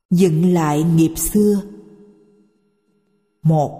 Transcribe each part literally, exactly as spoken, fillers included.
Dựng lại nghiệp xưa. Một.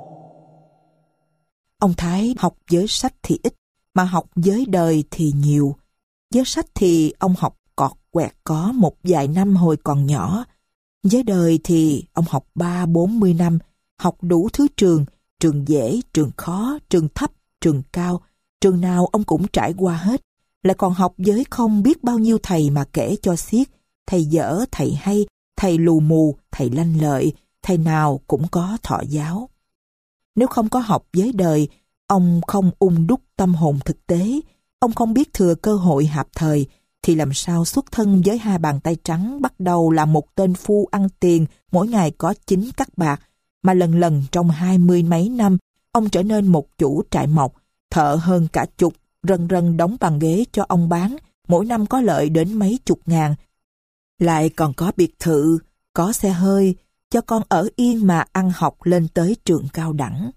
Ông Thái học với sách thì ít, mà học với đời thì nhiều. Với sách thì ông học cọt quẹt có một vài năm hồi còn nhỏ. Với đời thì ông học ba bốn mươi năm, học đủ thứ trường, trường dễ, trường khó, trường thấp, trường cao. Trường nào ông cũng trải qua hết. Lại còn học với không biết bao nhiêu thầy mà kể cho xiết. Thầy dở, thầy hay, thầy lù mù, thầy lanh lợi, thầy nào cũng có thọ giáo. Nếu không có học với đời, ông không ung đúc tâm hồn thực tế, ông không biết thừa cơ hội hạp thời, thì làm sao xuất thân với hai bàn tay trắng bắt đầu là một tên phu ăn tiền mỗi ngày có chín cắc bạc, mà lần lần trong hai mươi mấy năm, ông trở nên một chủ trại mộc, thợ hơn cả chục, rần rần đóng bàn ghế cho ông bán, mỗi năm có lợi đến mấy chục ngàn. Lại còn có biệt thự, có xe hơi, cho con ở yên mà ăn học lên tới trường cao đẳng.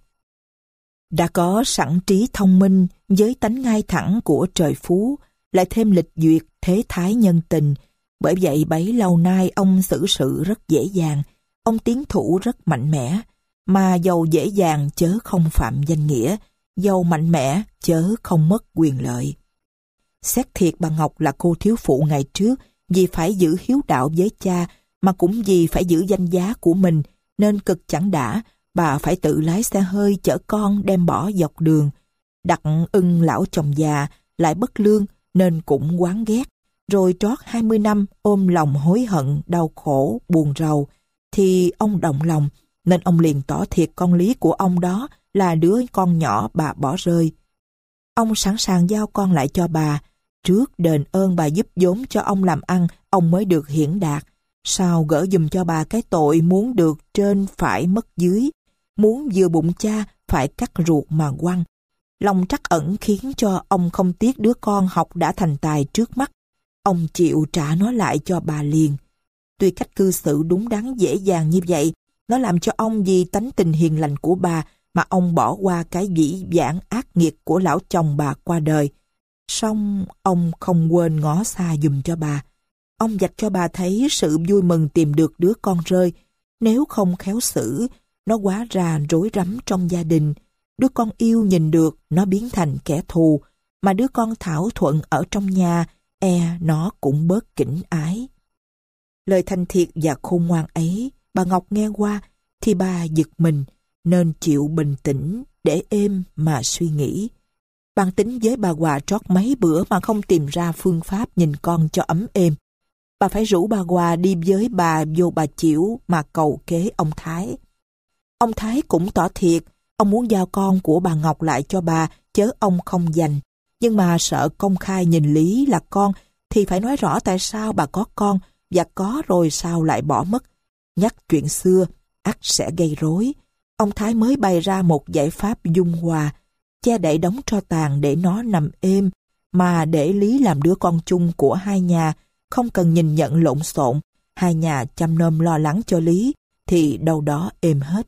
Đã có sẵn trí thông minh với tánh ngay thẳng của trời phú, lại thêm lịch duyệt thế thái nhân tình. Bởi vậy bấy lâu nay ông xử sự rất dễ dàng, ông tiến thủ rất mạnh mẽ, mà dầu dễ dàng chớ không phạm danh nghĩa, dầu mạnh mẽ chớ không mất quyền lợi. Xét thiệt bà Ngọc là cô thiếu phụ ngày trước, vì phải giữ hiếu đạo với cha, mà cũng vì phải giữ danh giá của mình, nên cực chẳng đã, bà phải tự lái xe hơi chở con đem bỏ dọc đường. Đặt ưng lão chồng già, lại bất lương, nên cũng oán ghét. Rồi trót hai mươi năm ôm lòng hối hận, đau khổ, buồn rầu, thì ông động lòng, nên ông liền tỏ thiệt con Lý của ông đó là đứa con nhỏ bà bỏ rơi. Ông sẵn sàng giao con lại cho bà, trước đền ơn bà giúp vốn cho ông làm ăn, ông mới được hiển đạt. Sao gỡ giùm cho bà cái tội muốn được trên phải mất dưới, muốn vừa bụng cha phải cắt ruột mà quăng. Lòng trắc ẩn khiến cho ông không tiếc đứa con học đã thành tài trước mắt. Ông chịu trả nó lại cho bà liền. Tuy cách cư xử đúng đắn dễ dàng như vậy, nó làm cho ông vì tánh tình hiền lành của bà mà ông bỏ qua cái vĩ vãng ác nghiệt của lão chồng bà qua đời. Song ông không quên ngó xa giùm cho bà. Ông vạch cho bà thấy sự vui mừng tìm được đứa con rơi. Nếu không khéo xử, nó hóa ra rối rắm trong gia đình. Đứa con yêu nhìn được, nó biến thành kẻ thù. Mà đứa con thảo thuận ở trong nhà, e nó cũng bớt kỉnh ái. Lời thanh thiệt và khôn ngoan ấy, bà Ngọc nghe qua, thì bà giật mình, nên chịu bình tĩnh, để êm mà suy nghĩ. Bàn tính với bà Hòa trót mấy bữa mà không tìm ra phương pháp nhìn con cho ấm êm. Bà phải rủ bà Hòa đi với bà vô Bà Chiểu mà cầu kế ông Thái. Ông Thái cũng tỏ thiệt, ông muốn giao con của bà Ngọc lại cho bà, chớ ông không dành. Nhưng mà sợ công khai nhìn Lý là con, thì phải nói rõ tại sao bà có con, và có rồi sao lại bỏ mất. Nhắc chuyện xưa, ắt sẽ gây rối. Ông Thái mới bày ra một giải pháp dung hòa, che đậy đống tro tàn để nó nằm êm, mà để Lý làm đứa con chung của hai nhà, không cần nhìn nhận lộn xộn, hai nhà chăm nom lo lắng cho Lý, thì đâu đó êm hết.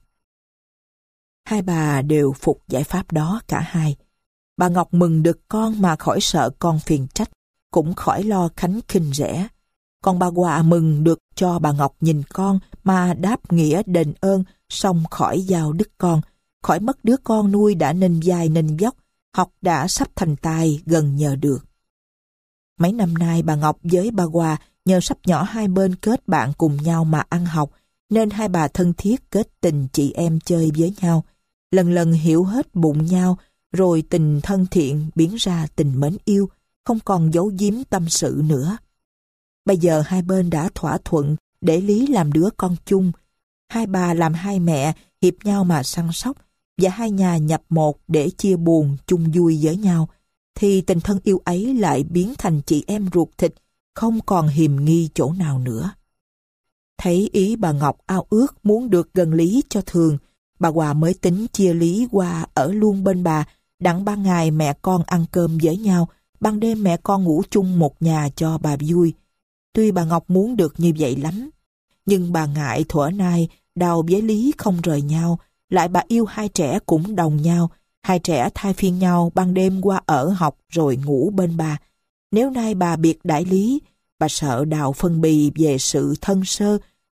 Hai bà đều phục giải pháp đó cả hai. Bà Ngọc mừng được con mà khỏi sợ con phiền trách, cũng khỏi lo khánh khinh rẻ. Còn bà Hòa mừng được cho bà Ngọc nhìn con mà đáp nghĩa đền ơn, xong khỏi giao đứt con, khỏi mất đứa con nuôi đã nên vai nên vóc, học đã sắp thành tài gần nhờ được. Mấy năm nay bà Ngọc với bà Hòa nhờ sắp nhỏ hai bên kết bạn cùng nhau mà ăn học, nên hai bà thân thiết kết tình chị em chơi với nhau, lần lần hiểu hết bụng nhau, rồi tình thân thiện biến ra tình mến yêu, không còn giấu giếm tâm sự nữa. Bây giờ hai bên đã thỏa thuận để Lý làm đứa con chung. Hai bà làm hai mẹ hiệp nhau mà săn sóc, và hai nhà nhập một để chia buồn chung vui với nhau, thì tình thân yêu ấy lại biến thành chị em ruột thịt, không còn hiềm nghi chỗ nào nữa. Thấy ý bà Ngọc ao ước muốn được gần Lý cho thường, bà Hòa mới tính chia Lý qua ở luôn bên bà, đặng ban ngày mẹ con ăn cơm với nhau, ban đêm mẹ con ngủ chung một nhà cho bà vui. Tuy bà Ngọc muốn được như vậy lắm, nhưng bà ngại thuở nay Đào với Lý không rời nhau, lại bà yêu hai trẻ cũng đồng nhau, hai trẻ thay phiên nhau ban đêm qua ở học rồi ngủ bên bà. Nếu nay bà biệt đãi Lý, bà sợ Đào phân bì về sự thân sơ,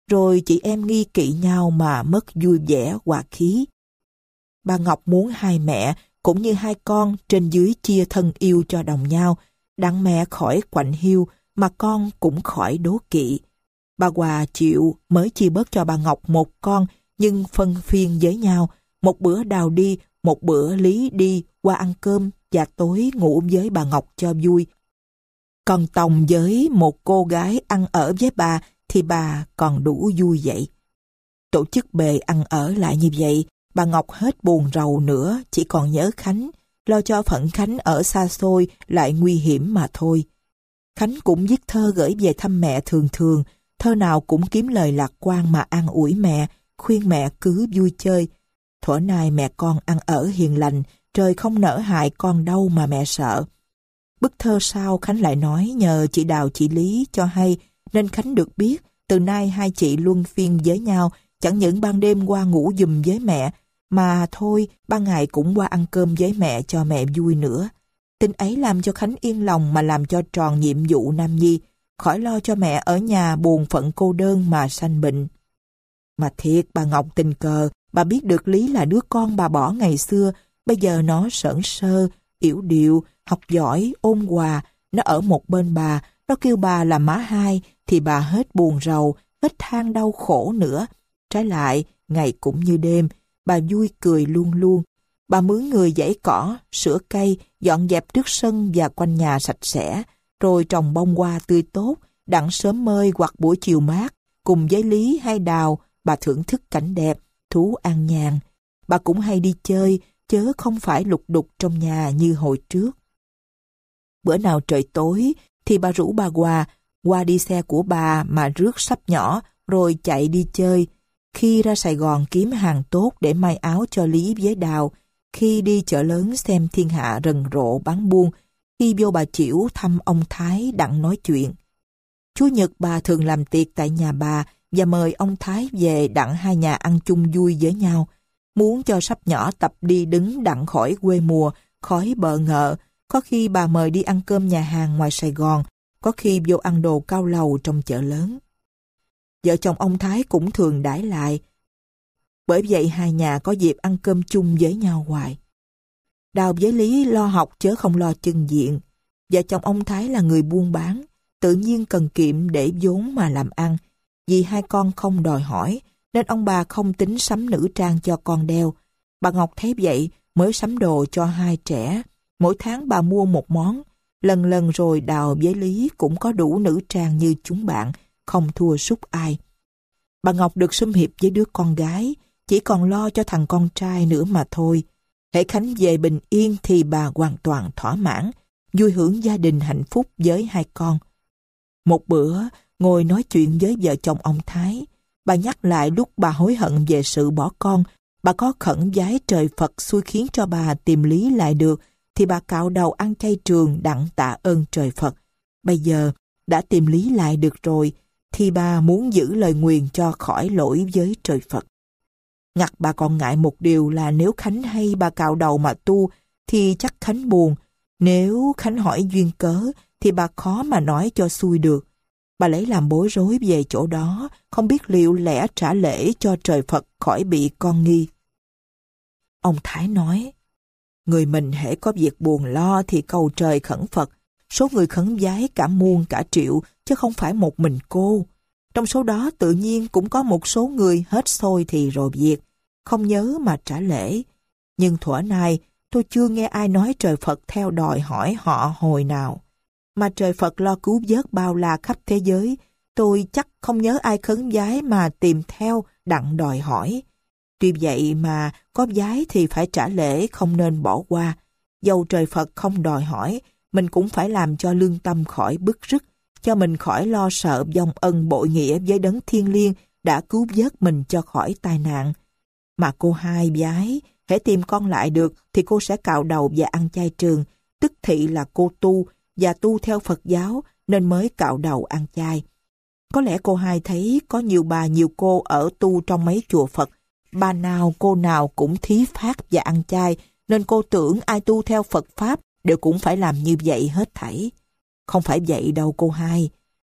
rồi chị em nghi kỵ nhau mà mất vui vẻ hòa khí. Bà Ngọc muốn hai mẹ cũng như hai con trên dưới chia thân yêu cho đồng nhau, đặng mẹ khỏi quạnh hiu mà con cũng khỏi đố kỵ. Bà Hòa chịu mới chia bớt cho bà Ngọc một con, nhưng phân phiên với nhau, một bữa Đào đi, một bữa Lý đi qua ăn cơm và tối ngủ với bà Ngọc cho vui. Còn Tòng với một cô gái ăn ở với bà thì bà còn đủ vui vậy. Tổ chức bề ăn ở lại như vậy, bà Ngọc hết buồn rầu nữa, chỉ còn nhớ Khánh, lo cho phận Khánh ở xa xôi lại nguy hiểm mà thôi. Khánh cũng viết thơ gửi về thăm mẹ thường thường, thơ nào cũng kiếm lời lạc quan mà an ủi mẹ, khuyên mẹ cứ vui chơi. Thuở nay mẹ con ăn ở hiền lành, trời không nỡ hại con đâu mà mẹ sợ. Bức thơ sau Khánh lại nói nhờ chị Đào chị Lý cho hay, nên Khánh được biết từ nay hai chị luân phiên với nhau, chẳng những ban đêm qua ngủ giùm với mẹ, mà thôi ban ngày cũng qua ăn cơm với mẹ cho mẹ vui nữa. Tin ấy làm cho Khánh yên lòng mà làm cho tròn nhiệm vụ nam nhi, khỏi lo cho mẹ ở nhà buồn phận cô đơn mà sanh bệnh. Mà thiệt bà Ngọc tình cờ, bà biết được Lý là đứa con bà bỏ ngày xưa, bây giờ nó sởn sơ, yểu điệu, học giỏi, ôn hòa, nó ở một bên bà, nó kêu bà là má hai, thì bà hết buồn rầu, hết than đau khổ nữa. Trái lại, ngày cũng như đêm, bà vui cười luôn luôn. Bà mướn người giãy cỏ, sửa cây, dọn dẹp trước sân và quanh nhà sạch sẽ, rồi trồng bông hoa tươi tốt, đặng sớm mơi hoặc buổi chiều mát, cùng với Lý hay Đào, bà thưởng thức cảnh đẹp, thú an nhàn. Bà cũng hay đi chơi, chớ không phải lục đục trong nhà như hồi trước. Bữa nào trời tối, thì bà rủ bà Hòa qua đi xe của bà mà rước sắp nhỏ, rồi chạy đi chơi. Khi ra Sài Gòn kiếm hàng tốt để may áo cho Lý với Đào, khi đi chợ lớn xem thiên hạ rần rộ bán buôn, khi vô bà Chiểu thăm ông Thái đặng nói chuyện. Chủ nhật bà thường làm tiệc tại nhà bà và mời ông Thái về đặng hai nhà ăn chung vui với nhau. Muốn cho sắp nhỏ tập đi đứng đặng khỏi quê mùa, khỏi bợ ngợ, có khi bà mời đi ăn cơm nhà hàng ngoài Sài Gòn, có khi vô ăn đồ cao lầu trong chợ lớn. Vợ chồng ông Thái cũng thường đãi lại. Bởi vậy hai nhà có dịp ăn cơm chung với nhau hoài. Đào với Lý lo học chớ không lo chân diện. Vợ chồng ông Thái là người buôn bán, tự nhiên cần kiệm để vốn mà làm ăn. Vì hai con không đòi hỏi, nên ông bà không tính sắm nữ trang cho con đeo. Bà Ngọc thấy vậy mới sắm đồ cho hai trẻ. Mỗi tháng bà mua một món. Lần lần rồi Đào với Lý cũng có đủ nữ trang như chúng bạn, không thua sút ai. Bà Ngọc được sum hiệp với đứa con gái, chỉ còn lo cho thằng con trai nữa mà thôi. Hễ Khánh về bình yên thì bà hoàn toàn thỏa mãn, vui hưởng gia đình hạnh phúc với hai con. Một bữa, ngồi nói chuyện với vợ chồng ông Thái, bà nhắc lại lúc bà hối hận về sự bỏ con. Bà có khẩn vái trời Phật xui khiến cho bà tìm Lý lại được, thì bà cạo đầu ăn chay trường đặng tạ ơn trời Phật. Bây giờ đã tìm Lý lại được rồi, thì bà muốn giữ lời nguyền cho khỏi lỗi với trời Phật. Ngặt bà còn ngại một điều là nếu Khánh hay bà cạo đầu mà tu, thì chắc Khánh buồn. Nếu Khánh hỏi duyên cớ, thì bà khó mà nói cho xuôi được. Bà lấy làm bối rối về chỗ đó, không biết liệu lẽ trả lễ cho trời Phật khỏi bị con nghi. Ông Thái nói, người mình hễ có việc buồn lo thì cầu trời khẩn Phật. Số người khấn vái cả muôn cả triệu, chứ không phải một mình cô. Trong số đó tự nhiên cũng có một số người hết xôi thì rồi việc, không nhớ mà trả lễ. Nhưng thuở nay tôi chưa nghe ai nói trời Phật theo đòi hỏi họ hồi nào. Mà trời Phật lo cứu vớt bao la khắp thế giới, tôi chắc không nhớ ai khấn vái mà tìm theo đặng đòi hỏi. Tuy vậy mà có vái thì phải trả lễ, không nên bỏ qua. Dầu trời Phật không đòi hỏi, mình cũng phải làm cho lương tâm khỏi bức rứt, cho mình khỏi lo sợ vong ân bội nghĩa với đấng thiên liêng đã cứu vớt mình cho khỏi tai nạn. Mà cô hai vái, hễ tìm con lại được thì cô sẽ cạo đầu và ăn chay trường, tức thị là cô tu và tu theo Phật giáo nên mới cạo đầu ăn chay. Có lẽ cô hai thấy có nhiều bà nhiều cô ở tu trong mấy chùa Phật, bà nào cô nào cũng thí phát và ăn chay, nên cô tưởng ai tu theo Phật Pháp đều cũng phải làm như vậy hết thảy. Không phải vậy đâu cô hai.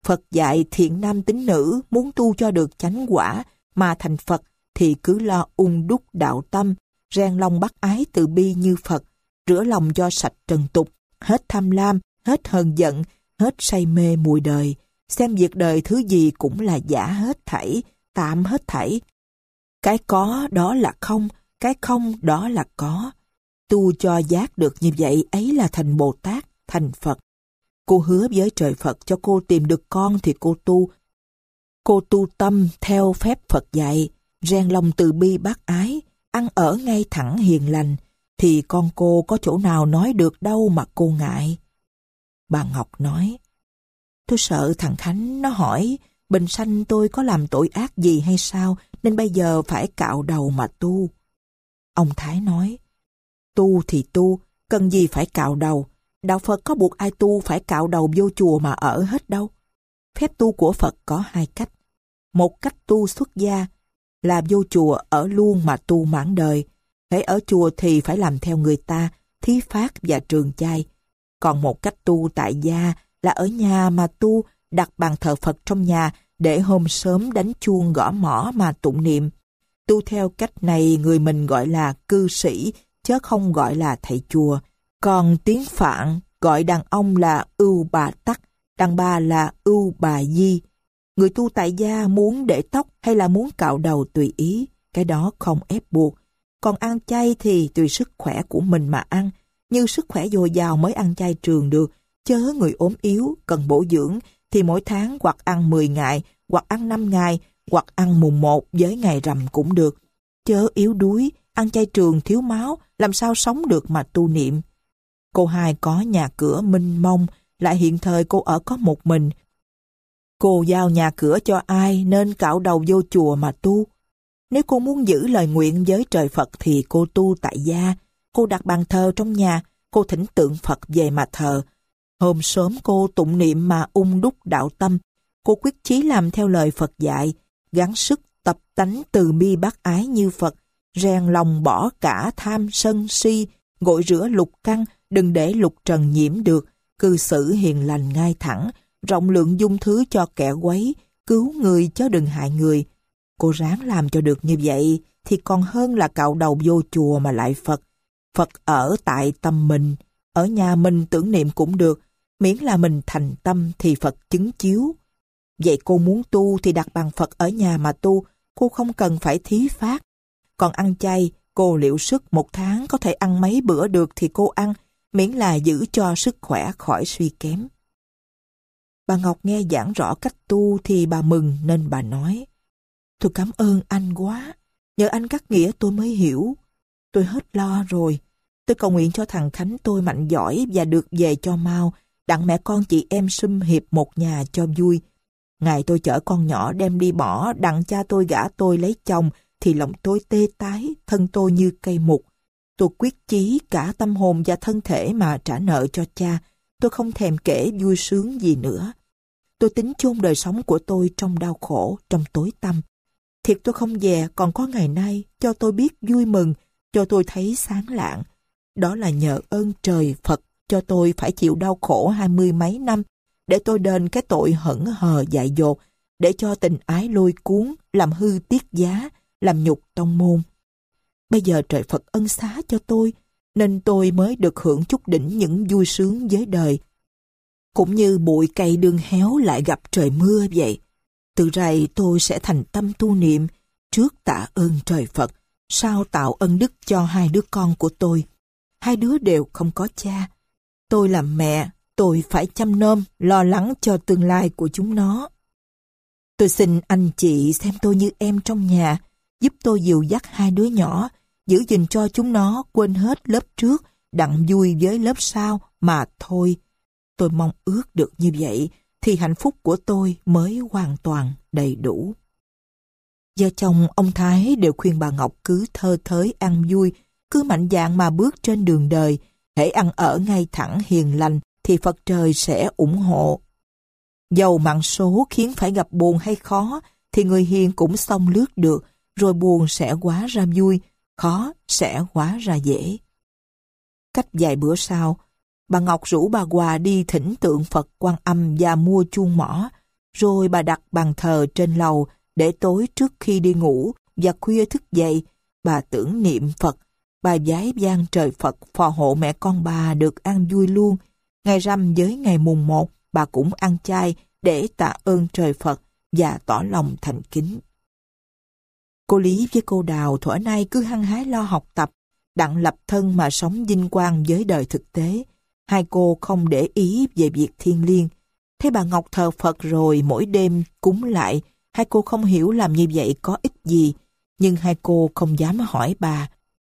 Phật dạy thiện nam tín nữ muốn tu cho được chánh quả mà thành Phật thì cứ lo ung đúc đạo tâm, rèn lòng bác ái từ bi như Phật, rửa lòng cho sạch trần tục, hết tham lam, hết hờn giận, hết say mê mùi đời, xem việc đời thứ gì cũng là giả hết thảy, tạm hết thảy. Cái có đó là không, cái không đó là có. Tu cho giác được như vậy ấy là thành Bồ Tát, thành Phật. Cô hứa với trời Phật cho cô tìm được con thì cô tu. Cô tu tâm theo phép Phật dạy, rèn lòng từ bi bác ái, ăn ở ngay thẳng hiền lành, thì con cô có chỗ nào nói được đâu mà cô ngại. Bà Ngọc nói, tôi sợ thằng Khánh nó hỏi bình sanh tôi có làm tội ác gì hay sao, nên bây giờ phải cạo đầu mà tu. Ông Thái nói, tu thì tu, cần gì phải cạo đầu. Đạo Phật có buộc ai tu phải cạo đầu vô chùa mà ở hết đâu. Phép tu của Phật có hai cách. Một cách tu xuất gia, là vô chùa ở luôn mà tu mãn đời. Hễ ở chùa thì phải làm theo người ta, thí phát và trường chay. Còn một cách tu tại gia là ở nhà mà tu, đặt bàn thờ Phật trong nhà để hôm sớm đánh chuông gõ mõ mà tụng niệm. Tu theo cách này người mình gọi là cư sĩ, chứ không gọi là thầy chùa. Còn tiếng Phạn gọi đàn ông là ưu bà tắc, đàn bà là ưu bà di. Người tu tại gia muốn để tóc hay là muốn cạo đầu tùy ý, cái đó không ép buộc. Còn ăn chay thì tùy sức khỏe của mình mà ăn, như sức khỏe dồi dào mới ăn chay trường được, chớ người ốm yếu, cần bổ dưỡng thì mỗi tháng hoặc ăn mười ngày, hoặc ăn năm ngày, hoặc ăn mùng một với ngày rằm cũng được. Chớ yếu đuối, ăn chay trường thiếu máu, làm sao sống được mà tu niệm. Cô hai có nhà cửa mênh mông, lại hiện thời cô ở có một mình. Cô giao nhà cửa cho ai nên cạo đầu vô chùa mà tu. Nếu cô muốn giữ lời nguyện với trời Phật thì cô tu tại gia. Cô đặt bàn thờ trong nhà, cô thỉnh tượng Phật về mà thờ. Hôm sớm cô tụng niệm mà ung đúc đạo tâm. Cô quyết chí làm theo lời Phật dạy, gắng sức tập tánh từ bi bác ái như Phật, rèn lòng bỏ cả tham sân si, gội rửa lục căn, đừng để lục trần nhiễm được, cư xử hiền lành ngay thẳng, rộng lượng dung thứ cho kẻ quấy, cứu người chứ đừng hại người. Cô ráng làm cho được như vậy thì còn hơn là cạo đầu vô chùa mà lại Phật. Phật ở tại tâm mình, ở nhà mình tưởng niệm cũng được, miễn là mình thành tâm thì Phật chứng chiếu. Vậy cô muốn tu thì đặt bàn Phật ở nhà mà tu, cô không cần phải thí phát. Còn ăn chay, cô liệu sức một tháng có thể ăn mấy bữa được thì cô ăn, miễn là giữ cho sức khỏe khỏi suy kém. Bà Ngọc nghe giảng rõ cách tu thì bà mừng nên bà nói, tôi cảm ơn anh quá, nhờ anh cắt nghĩa tôi mới hiểu. Tôi hết lo rồi, tôi cầu nguyện cho thằng Khánh tôi mạnh giỏi và được về cho mau, đặng mẹ con chị em sum hiệp một nhà cho vui. Ngày tôi chở con nhỏ đem đi bỏ, đặng cha tôi gả tôi lấy chồng, thì lòng tôi tê tái, thân tôi như cây mục. Tôi quyết chí cả tâm hồn và thân thể mà trả nợ cho cha. Tôi không thèm kể vui sướng gì nữa. Tôi tính chôn đời sống của tôi trong đau khổ, trong tối tăm. Thiệt tôi không dè, còn có ngày nay cho tôi biết vui mừng, cho tôi thấy sáng lạng. Đó là nhờ ơn trời Phật cho tôi phải chịu đau khổ hai mươi mấy năm, để tôi đền cái tội hững hờ dại dột, để cho tình ái lôi cuốn, làm hư tiết giá, làm nhục tông môn. Bây giờ trời Phật ân xá cho tôi, nên tôi mới được hưởng chút đỉnh những vui sướng với đời. Cũng như bụi cây đương héo lại gặp trời mưa vậy. Từ rày tôi sẽ thành tâm tu niệm, trước tạ ơn trời Phật, sau tạo ân đức cho hai đứa con của tôi. Hai đứa đều không có cha. Tôi làm mẹ, tôi phải chăm nom, lo lắng cho tương lai của chúng nó. Tôi xin anh chị xem tôi như em trong nhà, giúp tôi dìu dắt hai đứa nhỏ, giữ gìn cho chúng nó quên hết lớp trước, đặng vui với lớp sau mà thôi. Tôi mong ước được như vậy, thì hạnh phúc của tôi mới hoàn toàn đầy đủ. Vợ chồng ông Thái đều khuyên bà Ngọc cứ thơ thới ăn vui, cứ mạnh dạn mà bước trên đường đời, hễ ăn ở ngay thẳng hiền lành thì Phật trời sẽ ủng hộ. Dầu mạng số khiến phải gặp buồn hay khó thì người hiền cũng xông lướt được, rồi buồn sẽ hóa ra vui, khó sẽ hóa ra dễ. Cách vài bữa sau, bà Ngọc rủ bà Hòa đi thỉnh tượng Phật Quan Âm và mua chuông mõ, rồi bà đặt bàn thờ trên lầu để tối trước khi đi ngủ và khuya thức dậy, bà tưởng niệm Phật, bà vái vang trời Phật phò hộ mẹ con bà được an vui luôn. Ngày rằm với ngày mùng một, bà cũng ăn chay để tạ ơn trời Phật và tỏ lòng thành kính. Cô Lý với cô Đào thuở nay cứ hăng hái lo học tập, đặng lập thân mà sống vinh quang với đời thực tế. Hai cô không để ý về việc thiêng liêng. Thấy bà Ngọc thờ Phật rồi mỗi đêm cúng lại, hai cô không hiểu làm như vậy có ích gì, nhưng hai cô không dám hỏi bà.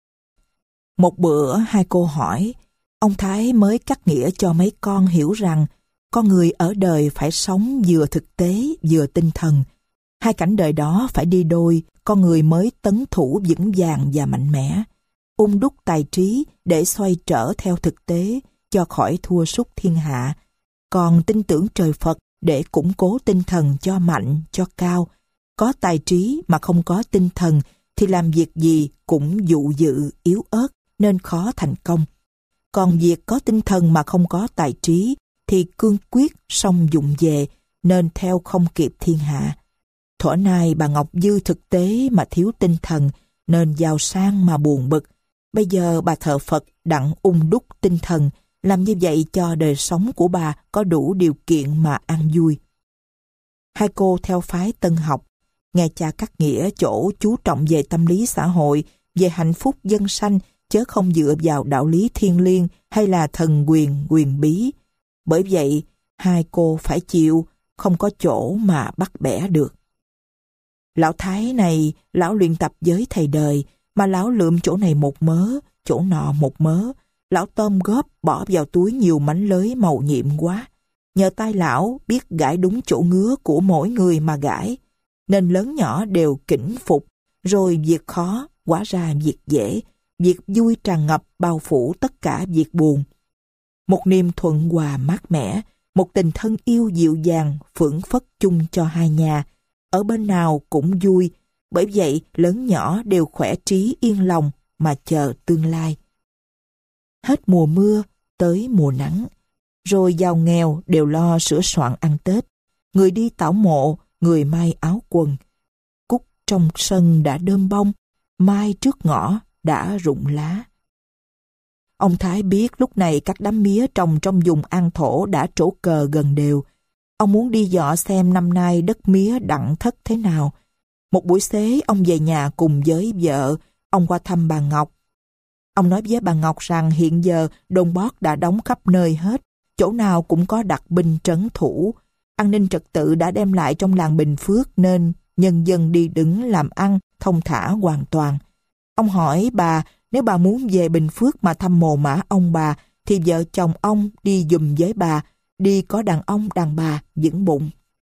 Một bữa hai cô hỏi, ông Thái mới cắt nghĩa cho mấy con hiểu rằng con người ở đời phải sống vừa thực tế vừa tinh thần. Hai cảnh đời đó phải đi đôi, con người mới tấn thủ vững vàng và mạnh mẽ. Ung đúc tài trí để xoay trở theo thực tế, cho khỏi thua sút thiên hạ. Còn tin tưởng trời Phật để củng cố tinh thần cho mạnh, cho cao. Có tài trí mà không có tinh thần thì làm việc gì cũng dụ dự, yếu ớt nên khó thành công. Còn việc có tinh thần mà không có tài trí thì cương quyết song dụng về nên theo không kịp thiên hạ. Thuở nay bà Ngọc dư thực tế mà thiếu tinh thần nên giàu sang mà buồn bực. Bây giờ bà thờ Phật đặng ung đúc tinh thần, làm như vậy cho đời sống của bà có đủ điều kiện mà an vui. Hai cô theo phái Tân học, nghe cha cắt nghĩa chỗ chú trọng về tâm lý xã hội, về hạnh phúc dân sanh, chớ không dựa vào đạo lý thiêng liêng hay là thần quyền quyền bí. Bởi vậy, hai cô phải chịu, không có chỗ mà bắt bẻ được. Lão Thái này, lão luyện tập với thầy đời, mà lão lượm chỗ này một mớ, chỗ nọ một mớ. Lão tôm góp bỏ vào túi nhiều mánh lưới màu nhiệm quá. Nhờ tay lão biết gãi đúng chỗ ngứa của mỗi người mà gãi, nên lớn nhỏ đều kỉnh phục, rồi việc khó hóa ra việc dễ, việc vui tràn ngập bao phủ tất cả việc buồn. Một niềm thuận hòa mát mẻ, một tình thân yêu dịu dàng phưởng phất chung cho hai nhà, ở bên nào cũng vui, bởi vậy lớn nhỏ đều khỏe trí yên lòng mà chờ tương lai. Hết mùa mưa tới mùa nắng, rồi giàu nghèo đều lo sửa soạn ăn Tết, người đi tảo mộ, người may áo quần. Cúc trong sân đã đơm bông, mai trước ngõ đã rụng lá. Ông Thái biết lúc này các đám mía trồng trong vùng An Thổ đã trổ cờ gần đều. Ông muốn đi dọ xem năm nay đất mía đặng thất thế nào. Một buổi xế ông về nhà cùng với vợ, ông qua thăm bà Ngọc. Ông nói với bà Ngọc rằng hiện giờ đồn bót đã đóng khắp nơi hết, chỗ nào cũng có đặc binh trấn thủ. An ninh trật tự đã đem lại trong làng Bình Phước nên nhân dân đi đứng làm ăn thông thả hoàn toàn. Ông hỏi bà nếu bà muốn về Bình Phước mà thăm mồ mả ông bà thì vợ chồng ông đi giùm với bà, đi có đàn ông đàn bà vững bụng.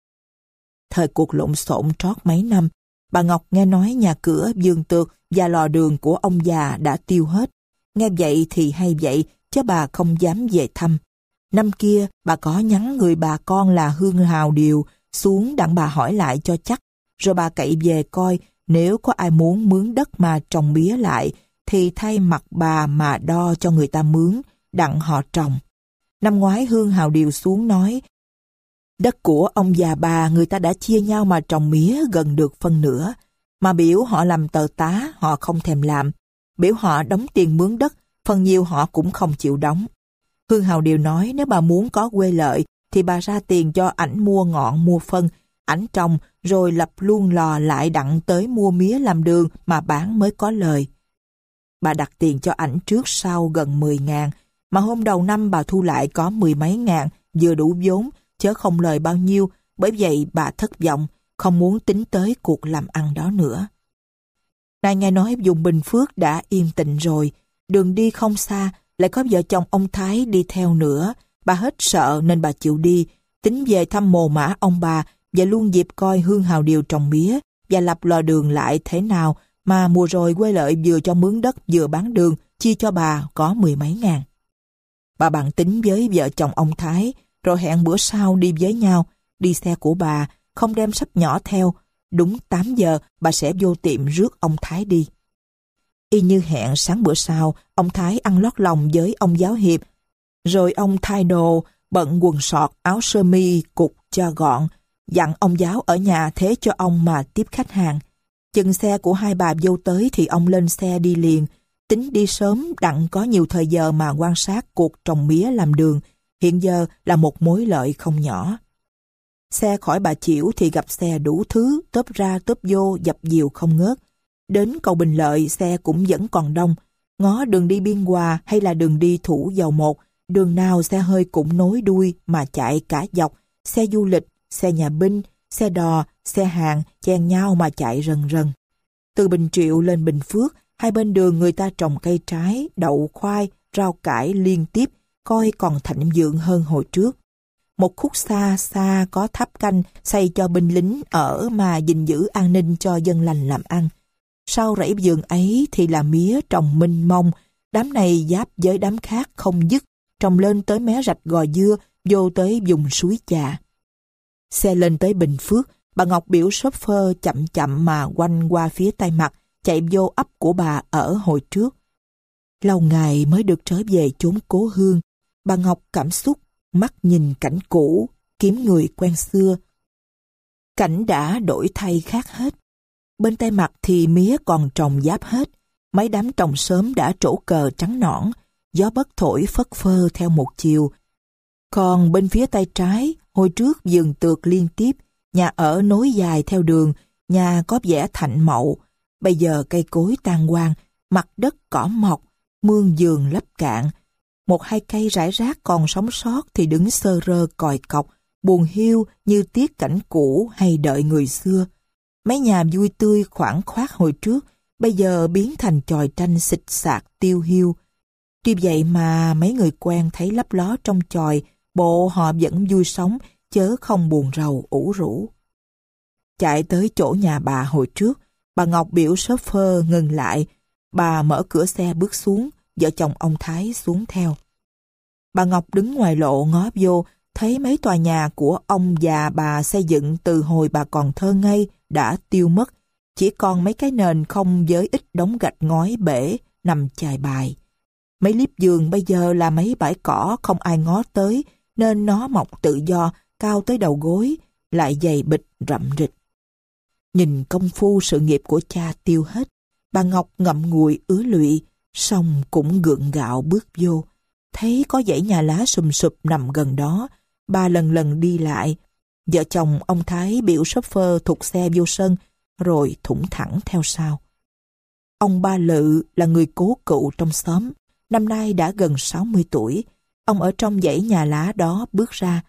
Thời cuộc lộn xộn trót mấy năm, bà Ngọc nghe nói nhà cửa, vườn tược và lò đường của ông già đã tiêu hết. Nghe vậy thì hay vậy, chứ bà không dám về thăm. Năm kia, bà có nhắn người bà con là Hương Hào Điều xuống đặng bà hỏi lại cho chắc, rồi bà cậy về coi nếu có ai muốn mướn đất mà trồng mía lại, thì thay mặt bà mà đo cho người ta mướn, đặng họ trồng. Năm ngoái Hương Hào Điều xuống nói, đất của ông già bà người ta đã chia nhau mà trồng mía gần được phân nửa, mà biểu họ làm tờ tá họ không thèm làm, biểu họ đóng tiền mướn đất, phần nhiều họ cũng không chịu đóng. Hương Hào Điều nói nếu bà muốn có quê lợi thì bà ra tiền cho ảnh mua ngọn mua phân, ảnh trồng rồi lập luôn lò lại đặng tới mua mía làm đường mà bán mới có lời. Bà đặt tiền cho ảnh trước sau gần mười ngàn, mà hôm đầu năm bà thu lại có mười mấy ngàn, vừa đủ vốn, chớ không lời bao nhiêu, bởi vậy bà thất vọng, không muốn tính tới cuộc làm ăn đó nữa. Nay nghe nói vùng Bình Phước đã yên tĩnh rồi, đường đi không xa, lại có vợ chồng ông Thái đi theo nữa, bà hết sợ nên bà chịu đi, tính về thăm mồ mả ông bà và luôn dịp coi Hương Hào Điều trồng mía và lập lò đường lại thế nào mà mùa rồi quê lợi vừa cho mướn đất vừa bán đường, chia cho bà có mười mấy ngàn. Bà bàn tính với vợ chồng ông Thái, rồi hẹn bữa sau đi với nhau, đi xe của bà, không đem sách nhỏ theo, đúng tám giờ bà sẽ vô tiệm rước ông Thái đi. Y như hẹn sáng bữa sau, ông Thái ăn lót lòng với ông giáo hiệp, rồi ông thay đồ, bận quần sọt, áo sơ mi, cục cho gọn, dặn ông giáo ở nhà thế cho ông mà tiếp khách hàng. Chừng xe của hai bà dâu tới thì ông lên xe đi liền, tính đi sớm đặng có nhiều thời giờ mà quan sát cuộc trồng mía làm đường, hiện giờ là một mối lợi không nhỏ. Xe khỏi bà Chiểu thì gặp xe đủ thứ, tớp ra tớp vô, dập dìu không ngớt. Đến cầu Bình Lợi xe cũng vẫn còn đông, ngó đường đi Biên Hòa hay là đường đi Thủ Dầu Một, đường nào xe hơi cũng nối đuôi mà chạy cả dọc, xe du lịch, xe nhà binh, xe đò, xe hàng chen nhau mà chạy rần rần. Từ Bình Triệu lên Bình Phước, hai bên đường người ta trồng cây trái, đậu, khoai, rau cải liên tiếp, coi còn thịnh vượng hơn hồi trước. Một khúc xa xa có tháp canh xây cho binh lính ở mà gìn giữ an ninh cho dân lành làm ăn. Sau rẫy vườn ấy thì là mía trồng mênh mông, đám này giáp với đám khác không dứt, trồng lên tới mé rạch Gò Dưa, vô tới vùng suối Chà. Xe lên tới Bình Phước, bà Ngọc biểu shopper chậm chậm mà quanh qua phía Tay Mặt, chạy vô ấp của bà ở hồi trước. Lâu ngày mới được trở về chốn cố hương, bà Ngọc cảm xúc, mắt nhìn cảnh cũ, kiếm người quen xưa. Cảnh đã đổi thay khác hết. Bên Tay Mặt thì mía còn trồng giáp hết, mấy đám trồng sớm đã trổ cờ trắng nõn, gió bất thổi phất phơ theo một chiều. Còn bên phía tay trái, hồi trước vườn tược liên tiếp, nhà ở nối dài theo đường, nhà có vẻ thạnh mậu. Bây giờ cây cối tan hoang, mặt đất cỏ mọc, mương vườn lấp cạn. Một hai cây rải rác còn sống sót thì đứng sơ rơ còi cọc, buồn hiu như tiếc cảnh cũ hay đợi người xưa. Mấy nhà vui tươi khoảng khoát hồi trước, bây giờ biến thành chòi tranh xịch xạc tiêu hiu. Tuy vậy mà mấy người quen thấy lấp ló trong chòi, bộ họ vẫn vui sống, chớ không buồn rầu ủ rũ. Chạy tới chỗ nhà bà hồi trước, bà Ngọc biểu shopper ngừng lại. Bà mở cửa xe bước xuống, vợ chồng ông Thái xuống theo. Bà Ngọc đứng ngoài lộ ngó vô, thấy mấy tòa nhà của ông già bà xây dựng từ hồi bà còn thơ ngây đã tiêu mất, chỉ còn mấy cái nền không với ít đống gạch ngói bể nằm chài bài. Mấy liếp vườn bây giờ là mấy bãi cỏ không ai ngó tới, nên nó mọc tự do, cao tới đầu gối, lại dày bịch rậm rịch. Nhìn công phu sự nghiệp của cha tiêu hết, bà Ngọc ngậm ngùi ứa lụy, xong cũng gượng gạo bước vô. Thấy có dãy nhà lá sùm sụp nằm gần đó, bà lần lần đi lại. Vợ chồng ông Thái biểu shopper thụt xe vô sân, rồi thủng thẳng theo sau. Ông Ba Lự là người cố cựu trong xóm, năm nay đã gần sáu mươi tuổi. Ông ở trong dãy nhà lá đó bước ra.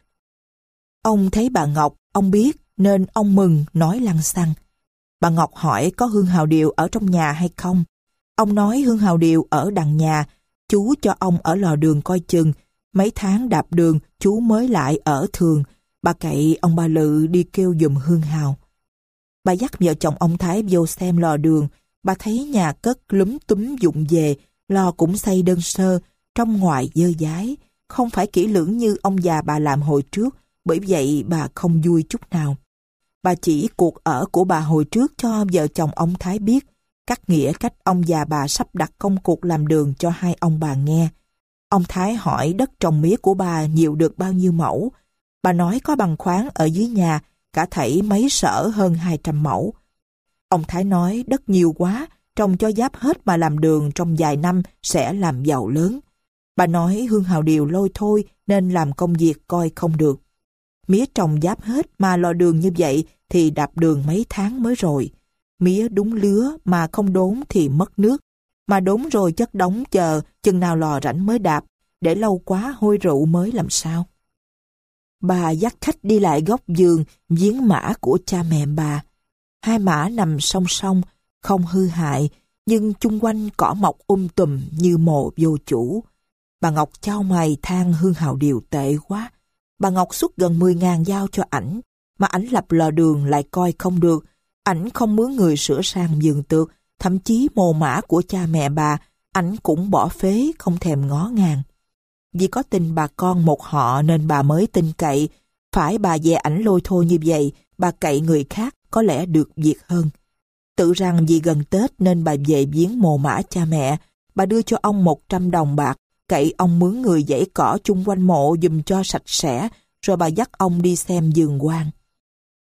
Ông thấy bà Ngọc, ông biết, nên ông mừng nói lăng xăng. Bà Ngọc hỏi có Hương Hào Điều ở trong nhà hay không. Ông nói Hương Hào Điều ở đằng nhà, chú cho ông ở lò đường coi chừng. Mấy tháng đạp đường, chú mới lại ở thường. Bà cậy ông Ba Lự đi kêu giùm Hương Hào. Bà dắt vợ chồng ông Thái vô xem lò đường. Bà thấy nhà cất lúm túm dụng về, lò cũng xây đơn sơ, trong ngoài dơ dái, không phải kỹ lưỡng như ông già bà làm hồi trước, bởi vậy bà không vui chút nào. Bà chỉ cuộc ở của bà hồi trước cho vợ chồng ông Thái biết, cắt nghĩa cách ông già bà sắp đặt công cuộc làm đường cho hai ông bà nghe. Ông Thái hỏi đất trồng mía của bà nhiều được bao nhiêu mẫu. Bà nói có bằng khoáng ở dưới nhà, cả thảy mấy sở hơn hai trăm mẫu. Ông Thái nói đất nhiều quá, trồng cho giáp hết mà làm đường trong vài năm sẽ làm giàu lớn. Bà nói Hương Hào Điều lôi thôi nên làm công việc coi không được. Mía trồng giáp hết mà lò đường như vậy thì đạp đường mấy tháng mới rồi. Mía đúng lứa mà không đốn thì mất nước. Mà đốn rồi chất đóng chờ chừng nào lò rảnh mới đạp, để lâu quá hôi rượu mới làm sao. Bà dắt khách đi lại góc vườn viếng mã của cha mẹ bà. Hai mã nằm song song, không hư hại, nhưng chung quanh cỏ mọc um tùm như mồ vô chủ. Bà Ngọc chau mày than Hương Hào Điều tệ quá. Bà Ngọc xuất gần mười ngàn giao cho ảnh, mà ảnh lập lò đường lại coi không được. Ảnh không mướn người sửa sang vườn tược, thậm chí mồ mã của cha mẹ bà, ảnh cũng bỏ phế không thèm ngó ngàng. Vì có tình bà con một họ nên bà mới tin cậy, phải bà dè ảnh lôi thôi như vậy, bà cậy người khác có lẽ được việc hơn. Tự rằng vì gần Tết nên bà về viếng mồ mã cha mẹ, bà đưa cho ông một trăm đồng bạc, cậy ông mướn người giãy cỏ chung quanh mộ giùm cho sạch sẽ, rồi bà dắt ông đi xem vườn quan.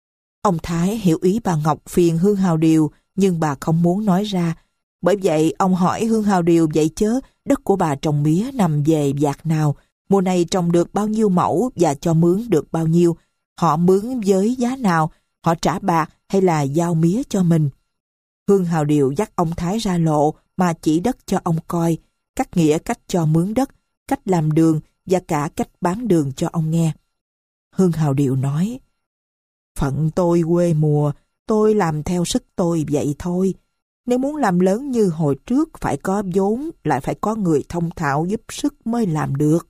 Ông Thái hiểu ý bà Ngọc phiền Hương Hào Điều, nhưng bà không muốn nói ra. Bởi vậy ông hỏi Hương Hào Điều vậy chớ, đất của bà trồng mía nằm về vạt nào, mùa này trồng được bao nhiêu mẫu và cho mướn được bao nhiêu, họ mướn với giá nào, họ trả bạc hay là giao mía cho mình. Hương Hào Điều dắt ông Thái ra lộ mà chỉ đất cho ông coi, cắt nghĩa cách cho mướn đất, cách làm đường và cả cách bán đường cho ông nghe. Hương Hào Điều nói, phận tôi quê mùa, tôi làm theo sức tôi vậy thôi. Nếu muốn làm lớn như hồi trước phải có vốn, lại phải có người thông thạo giúp sức mới làm được.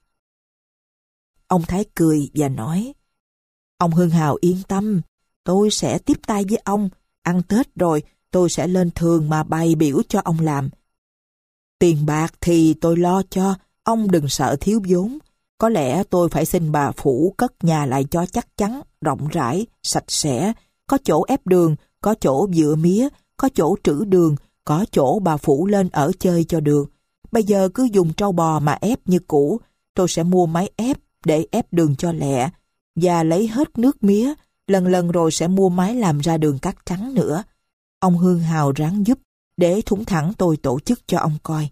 Ông Thái cười và nói, ông Hương Hào yên tâm, tôi sẽ tiếp tay với ông, ăn Tết rồi tôi sẽ lên thường mà bày biểu cho ông làm. Tiền bạc thì tôi lo cho, ông đừng sợ thiếu vốn. Có lẽ tôi phải xin bà Phủ cất nhà lại cho chắc chắn, rộng rãi, sạch sẽ, có chỗ ép đường, có chỗ vựa mía, có chỗ trữ đường, có chỗ bà Phủ lên ở chơi cho được. Bây giờ cứ dùng trâu bò mà ép như cũ, tôi sẽ mua máy ép để ép đường cho lẹ, và lấy hết nước mía, lần lần rồi sẽ mua máy làm ra đường cát trắng nữa. Ông Hương Hào ráng giúp, để thủng thẳng tôi tổ chức cho ông coi.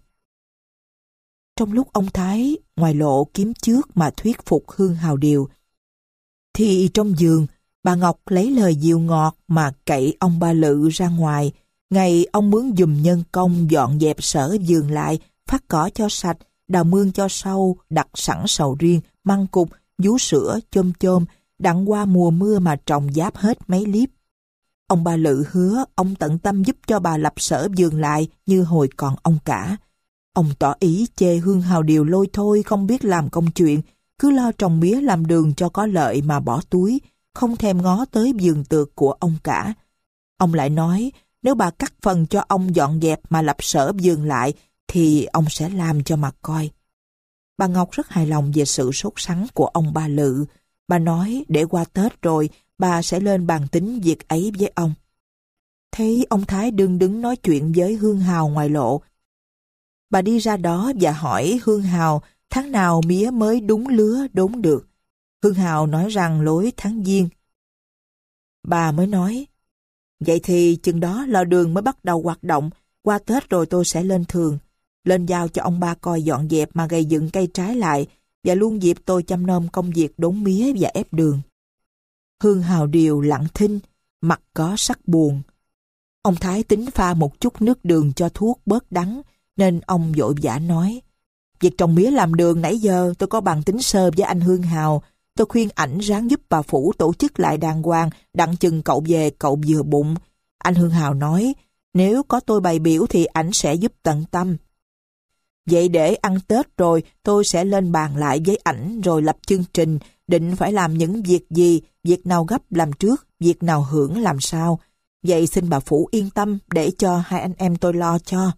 Trong lúc ông Thái ngoài lộ kiếm trước mà thuyết phục Hương Hào Điều, thì trong vườn, bà Ngọc lấy lời dịu ngọt mà cậy ông Ba Lự ra ngoài. Ngày ông mướn giùm nhân công dọn dẹp sở vườn lại, phát cỏ cho sạch, đào mương cho sâu, đặt sẵn sầu riêng, măng cục, vú sữa, chôm chôm, đặng qua mùa mưa mà trồng giáp hết mấy liếp. Ông Ba Lự hứa ông tận tâm giúp cho bà lập sở vườn lại như hồi còn ông cả. Ông tỏ ý chê Hương Hào Điều lôi thôi không biết làm công chuyện, cứ lo trồng mía làm đường cho có lợi mà bỏ túi, không thèm ngó tới vườn tược của ông cả. Ông lại nói nếu bà cắt phần cho ông dọn dẹp mà lập sở vườn lại thì ông sẽ làm cho mà coi. Bà Ngọc rất hài lòng về sự sốt sắng của ông Ba Lự. Bà nói để qua Tết rồi bà sẽ lên bàn tính việc ấy với ông. Thấy ông Thái đương đứng nói chuyện với Hương Hào ngoài lộ, bà đi ra đó và hỏi Hương Hào tháng nào mía mới đúng lứa đốn được. Hương Hào nói rằng lối tháng Giêng. Bà mới nói, vậy thì chừng đó lò đường mới bắt đầu hoạt động, qua Tết rồi tôi sẽ lên thường, lên giao cho ông ba coi dọn dẹp mà gây dựng cây trái lại, và luôn dịp tôi chăm nom công việc đốn mía và ép đường. Hương Hào Điều lặng thinh, mặt có sắc buồn. Ông Thái tính pha một chút nước đường cho thuốc bớt đắng, nên ông vội vã nói, việc trồng mía làm đường nãy giờ tôi có bàn tính sơ với anh Hương Hào, tôi khuyên ảnh ráng giúp bà Phủ tổ chức lại đàng hoàng, đặng chừng cậu về cậu vừa bụng. Anh Hương Hào nói, nếu có tôi bày biểu thì ảnh sẽ giúp tận tâm. Vậy để ăn Tết rồi tôi sẽ lên bàn lại với ảnh rồi lập chương trình, định phải làm những việc gì, việc nào gấp làm trước, việc nào hưởng làm sau. Vậy xin bà Phủ yên tâm để cho hai anh em tôi lo cho.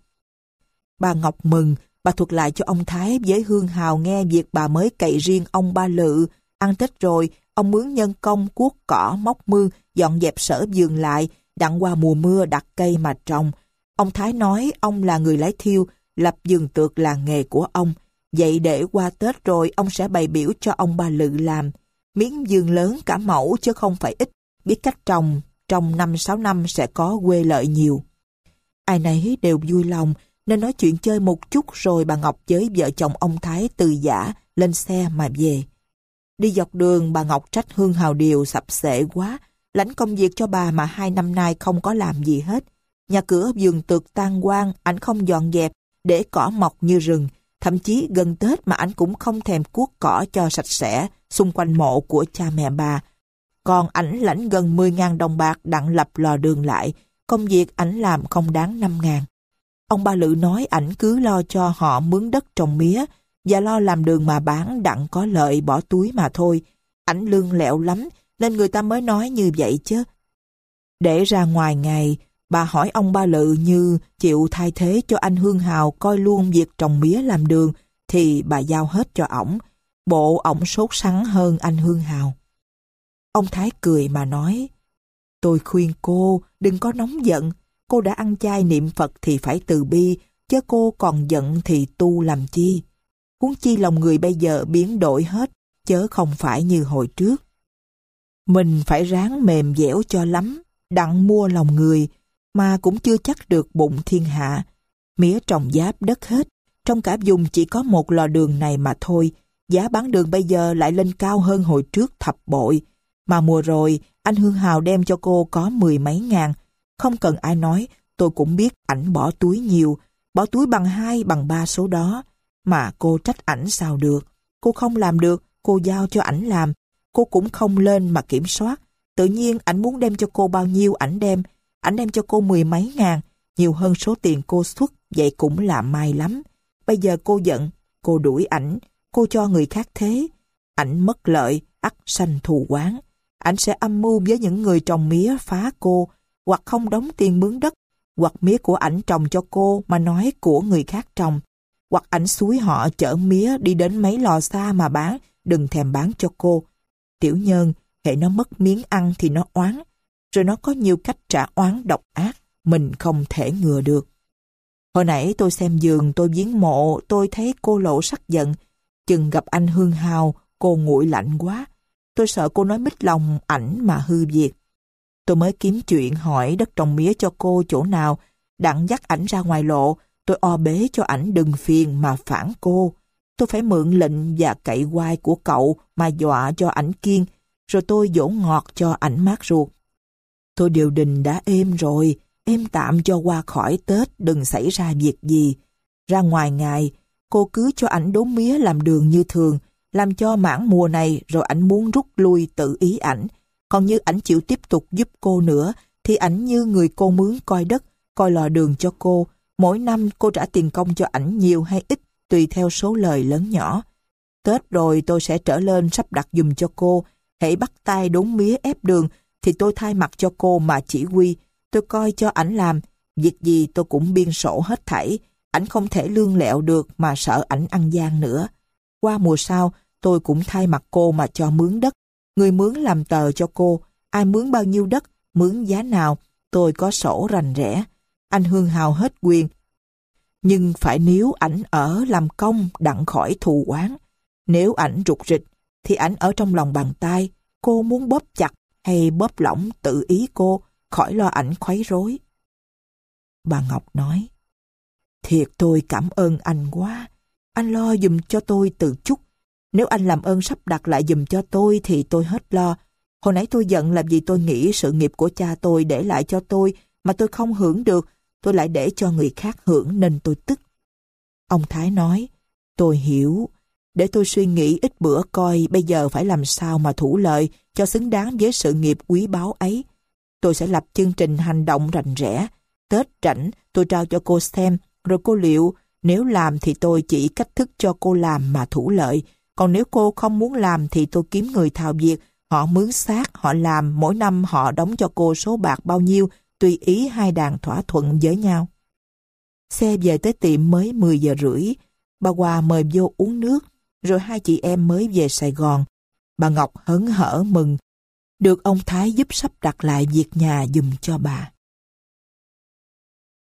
Bà Ngọc mừng, bà thuật lại cho ông Thái với Hương Hào nghe việc bà mới cậy riêng ông Ba Lự. Ăn Tết rồi, ông mướn nhân công cuốc cỏ, móc mương, dọn dẹp sở vườn lại, đặng qua mùa mưa đặt cây mà trồng. Ông Thái nói ông là người lái thiêu, lập vườn tược là nghề của ông. Vậy để qua Tết rồi ông sẽ bày biểu cho ông Ba Lự làm. Miếng vườn lớn cả mẫu chứ không phải ít, biết cách trồng, trong năm sáu năm sẽ có quê lợi nhiều. Ai nấy đều vui lòng, nên nói chuyện chơi một chút rồi bà Ngọc với vợ chồng ông Thái từ giã lên xe mà về. Đi dọc đường bà Ngọc trách Hương Hào Điều sập xệ quá, lãnh công việc cho bà mà hai năm nay không có làm gì hết. Nhà cửa vườn tược tan quang, ảnh không dọn dẹp, để cỏ mọc như rừng. Thậm chí gần Tết mà ảnh cũng không thèm cuốc cỏ cho sạch sẽ xung quanh mộ của cha mẹ bà. Còn ảnh lãnh gần mười ngàn đồng bạc đặng lập lò đường lại, công việc ảnh làm không đáng năm ngàn. Ông Ba Lự nói ảnh cứ lo cho họ mướn đất trồng mía và lo làm đường mà bán đặng có lợi bỏ túi mà thôi. Ảnh lương lẹo lắm nên người ta mới nói như vậy chứ. Để ra ngoài ngày, bà hỏi ông Ba Lự như chịu thay thế cho anh Hương Hào coi luôn việc trồng mía làm đường thì bà giao hết cho ổng. Bộ ổng sốt sắng hơn anh Hương Hào. Ông Thái cười mà nói, tôi khuyên cô đừng có nóng giận. Cô đã ăn chay niệm Phật thì phải từ bi, chứ cô còn giận thì tu làm chi. Huống chi lòng người bây giờ biến đổi hết, chớ không phải như hồi trước. Mình phải ráng mềm dẻo cho lắm, đặng mua lòng người, mà cũng chưa chắc được bụng thiên hạ. Mía trồng giáp đất hết, trong cả vùng chỉ có một lò đường này mà thôi. Giá bán đường bây giờ lại lên cao hơn hồi trước thập bội. Mà mùa rồi, anh Hương Hào đem cho cô có mười mấy ngàn. Không cần ai nói, tôi cũng biết ảnh bỏ túi nhiều, bỏ túi bằng hai, bằng ba số đó. Mà cô trách ảnh sao được. Cô không làm được, cô giao cho ảnh làm. Cô cũng không lên mà kiểm soát. Tự nhiên ảnh muốn đem cho cô bao nhiêu ảnh đem. Ảnh đem cho cô mười mấy ngàn, nhiều hơn số tiền cô xuất, vậy cũng là may lắm. Bây giờ cô giận, cô đuổi ảnh, cô cho người khác thế. Ảnh mất lợi, ắt sanh thù oán. Ảnh sẽ âm mưu với những người trồng mía phá cô, hoặc không đóng tiền mướn đất, hoặc mía của ảnh trồng cho cô mà nói của người khác trồng, hoặc ảnh xúi họ chở mía đi đến mấy lò xa mà bán, đừng thèm bán cho cô. Tiểu nhân, hệ nó mất miếng ăn thì nó oán, rồi nó có nhiều cách trả oán độc ác, mình không thể ngừa được. Hồi nãy tôi xem giường, tôi viếng mộ, tôi thấy cô lộ sắc giận. Chừng gặp anh Hương Hào, cô nguội lạnh quá. Tôi sợ cô nói mít lòng ảnh mà hư việc. Tôi mới kiếm chuyện hỏi đất trồng mía cho cô chỗ nào, đặng dắt ảnh ra ngoài lộ. Tôi o bế cho ảnh đừng phiền mà phản cô. Tôi phải mượn lệnh và cậy quai của cậu mà dọa cho ảnh kiêng, rồi tôi dỗ ngọt cho ảnh mát ruột. Tôi điều đình đã êm rồi, êm tạm cho qua khỏi Tết, đừng xảy ra việc gì. Ra ngoài ngày, cô cứ cho ảnh đốn mía làm đường như thường, làm cho mãn mùa này rồi ảnh muốn rút lui tự ý ảnh. Còn như ảnh chịu tiếp tục giúp cô nữa, thì ảnh như người cô mướn coi đất, coi lò đường cho cô. Mỗi năm cô trả tiền công cho ảnh nhiều hay ít, tùy theo số lời lớn nhỏ. Tết rồi tôi sẽ trở lên sắp đặt giùm cho cô. Hễ bắt tay đốn mía ép đường, thì tôi thay mặt cho cô mà chỉ huy. Tôi coi cho ảnh làm, việc gì tôi cũng biên sổ hết thảy. Ảnh không thể lương lẹo được mà sợ ảnh ăn gian nữa. Qua mùa sau, tôi cũng thay mặt cô mà cho mướn đất. Người mướn làm tờ cho cô. Ai mướn bao nhiêu đất, mướn giá nào, tôi có sổ rành rẽ. Anh Hương Hào hết quyền. Nhưng phải níu ảnh ở làm công đặng khỏi thù oán. Nếu ảnh rụt rịch, thì ảnh ở trong lòng bàn tay. Cô muốn bóp chặt hay bóp lỏng tự ý cô, khỏi lo ảnh khuấy rối. Bà Ngọc nói, thiệt tôi cảm ơn anh quá. Anh lo giùm cho tôi từ chút. Nếu anh làm ơn sắp đặt lại giùm cho tôi thì tôi hết lo. Hồi nãy tôi giận là vì tôi nghĩ sự nghiệp của cha tôi để lại cho tôi mà tôi không hưởng được, tôi lại để cho người khác hưởng nên tôi tức. Ông Thái nói, tôi hiểu. Để tôi suy nghĩ ít bữa coi bây giờ phải làm sao mà thủ lợi cho xứng đáng với sự nghiệp quý báu ấy. Tôi sẽ lập chương trình hành động rành rẽ. Tết rảnh tôi trao cho cô xem, rồi cô liệu. Nếu làm thì tôi chỉ cách thức cho cô làm mà thủ lợi. Còn nếu cô không muốn làm thì tôi kiếm người thạo việc. Họ mướn xác, họ làm, mỗi năm họ đóng cho cô số bạc bao nhiêu, tùy ý hai đàn thỏa thuận với nhau. Xe về tới tiệm mới mười giờ rưỡi. Bà Hòa mời vô uống nước, rồi hai chị em mới về Sài Gòn. Bà Ngọc hớn hở mừng được ông Thái giúp sắp đặt lại việc nhà giùm cho bà.